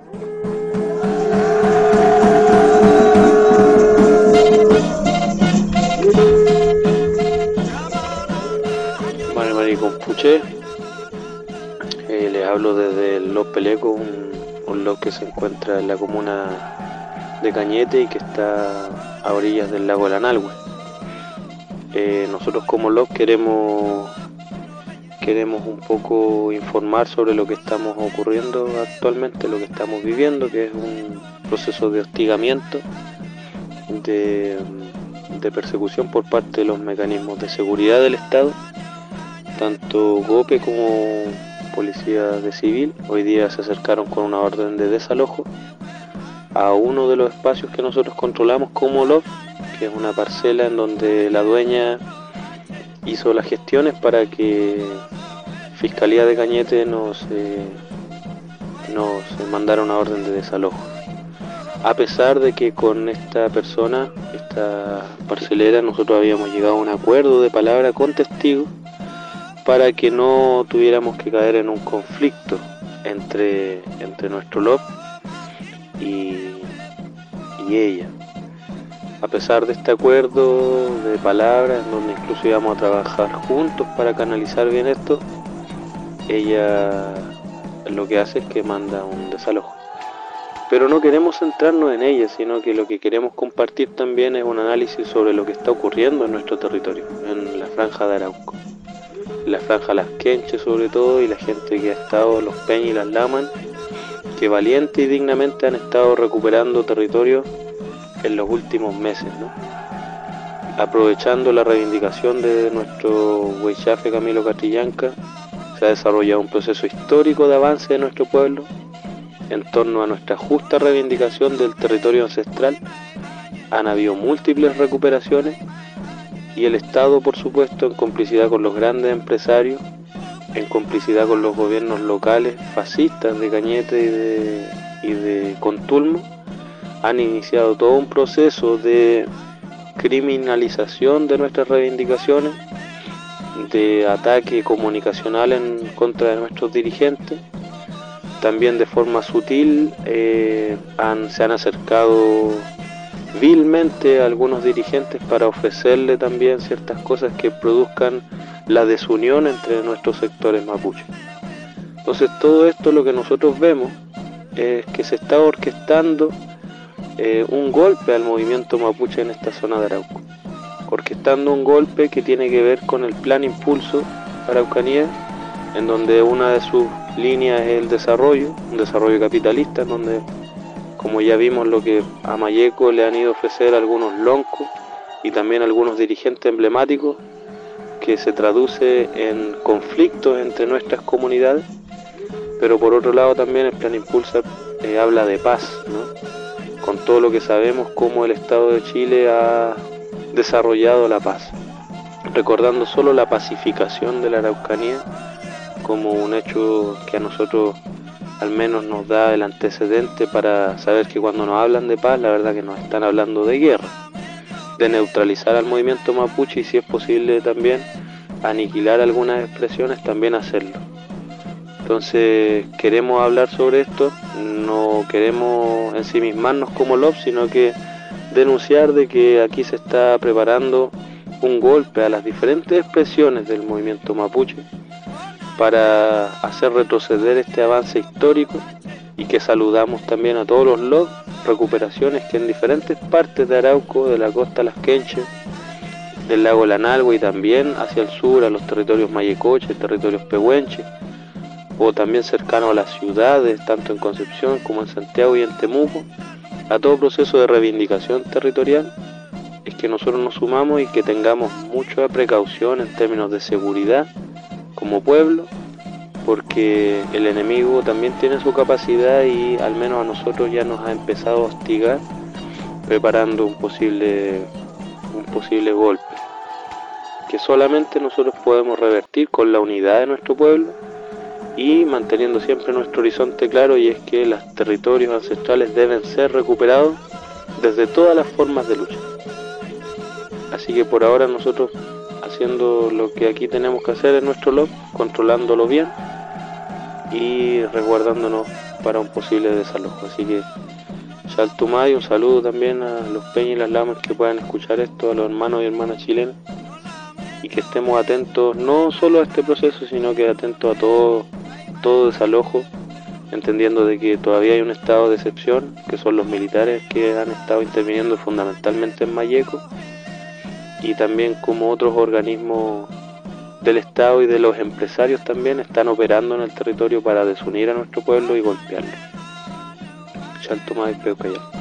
Mari Compuche, les hablo desde el Los Peleco, un LOB que se encuentra en la comuna de Cañete y que está a orillas del lago Lanalhue. Nosotros como LOB queremos un poco informar sobre lo que estamos ocurriendo actualmente, lo que estamos viviendo, que es un proceso de hostigamiento, de persecución por parte de los mecanismos de seguridad del Estado, tanto GOPE como Policía de Civil. Hoy día se acercaron con una orden de desalojo a uno de los espacios que nosotros controlamos como LOB, que es una parcela en donde la dueña hizo las gestiones para que Fiscalía de Cañete nos mandara una orden de desalojo. A pesar de que con esta persona, esta parcelera, nosotros habíamos llegado a un acuerdo de palabra con testigos para que no tuviéramos que caer en un conflicto entre nuestro LOB y ella. A pesar de este acuerdo de palabra, en donde incluso íbamos a trabajar juntos para canalizar bien esto, ella lo que hace es que manda un desalojo. Pero no queremos centrarnos en ella, sino que lo que queremos compartir también es un análisis sobre lo que está ocurriendo en nuestro territorio, en la franja de Arauco, en la franja Las Quenches sobre todo, y la gente que ha estado, los Peñas y las Laman, que valiente y dignamente han estado recuperando territorio en los últimos meses, ¿no? Aprovechando la reivindicación de nuestro Huaychafe Camilo Catrillanca, se ha desarrollado un proceso histórico de avance de nuestro pueblo en torno a nuestra justa reivindicación del territorio ancestral. Han habido múltiples recuperaciones y el Estado, por supuesto, en complicidad con los grandes empresarios, en complicidad con los gobiernos locales fascistas de Cañete y de Contulmo, han iniciado todo un proceso de criminalización de nuestras reivindicaciones, de ataque comunicacional en contra de nuestros dirigentes. También de forma sutil se han acercado vilmente a algunos dirigentes para ofrecerle también ciertas cosas que produzcan la desunión entre nuestros sectores mapuches. Entonces todo esto, lo que nosotros vemos es que se está orquestando un golpe al movimiento mapuche en esta zona de Arauco, orquestando un golpe que tiene que ver con el Plan Impulso Araucanía, en donde una de sus líneas es el desarrollo, un desarrollo capitalista, en donde, como ya vimos, lo que a Mayeco le han ido a ofrecer algunos loncos y también algunos dirigentes emblemáticos, que se traduce en conflictos entre nuestras comunidades. Pero por otro lado también el Plan Impulsa habla de paz, ¿no? Con todo lo que sabemos cómo el Estado de Chile ha desarrollado la paz, recordando solo la pacificación de la Araucanía como un hecho que a nosotros al menos nos da el antecedente para saber que cuando nos hablan de paz, la verdad que nos están hablando de guerra, de neutralizar al movimiento mapuche y, si es posible, también aniquilar algunas expresiones, también hacerlo. Entonces queremos hablar sobre esto, no queremos ensimismarnos como LOB, sino que denunciar de que aquí se está preparando un golpe a las diferentes expresiones del movimiento mapuche para hacer retroceder este avance histórico, y que saludamos también a todos los LOB, recuperaciones que en diferentes partes de Arauco, de la costa Las Quenches, del lago Lanalhue y también hacia el sur, a los territorios mayecoches, territorios pehuenches, o también cercanos a las ciudades, tanto en Concepción como en Santiago y en Temuco, a todo proceso de reivindicación territorial, es que nosotros nos sumamos y que tengamos mucha precaución en términos de seguridad como pueblo, porque el enemigo también tiene su capacidad y al menos a nosotros ya nos ha empezado a hostigar, preparando un posible golpe que solamente nosotros podemos revertir con la unidad de nuestro pueblo y manteniendo siempre nuestro horizonte claro, y es que los territorios ancestrales deben ser recuperados desde todas las formas de lucha. Así que por ahora nosotros haciendo lo que aquí tenemos que hacer en nuestro LOB, controlándolo bien y resguardándonos para un posible desalojo. Así que Chaltumay, un saludo también a los peñas y las lamas que puedan escuchar esto, a los hermanos y hermanas chilenos, y que estemos atentos no solo a este proceso, sino que atentos a todo desalojo, entendiendo de que todavía hay un estado de excepción, que son los militares que han estado interviniendo fundamentalmente en Malleco, y también como otros organismos del Estado y de los empresarios también están operando en el territorio para desunir a nuestro pueblo y golpearlo. Chaltumay, Peucayal.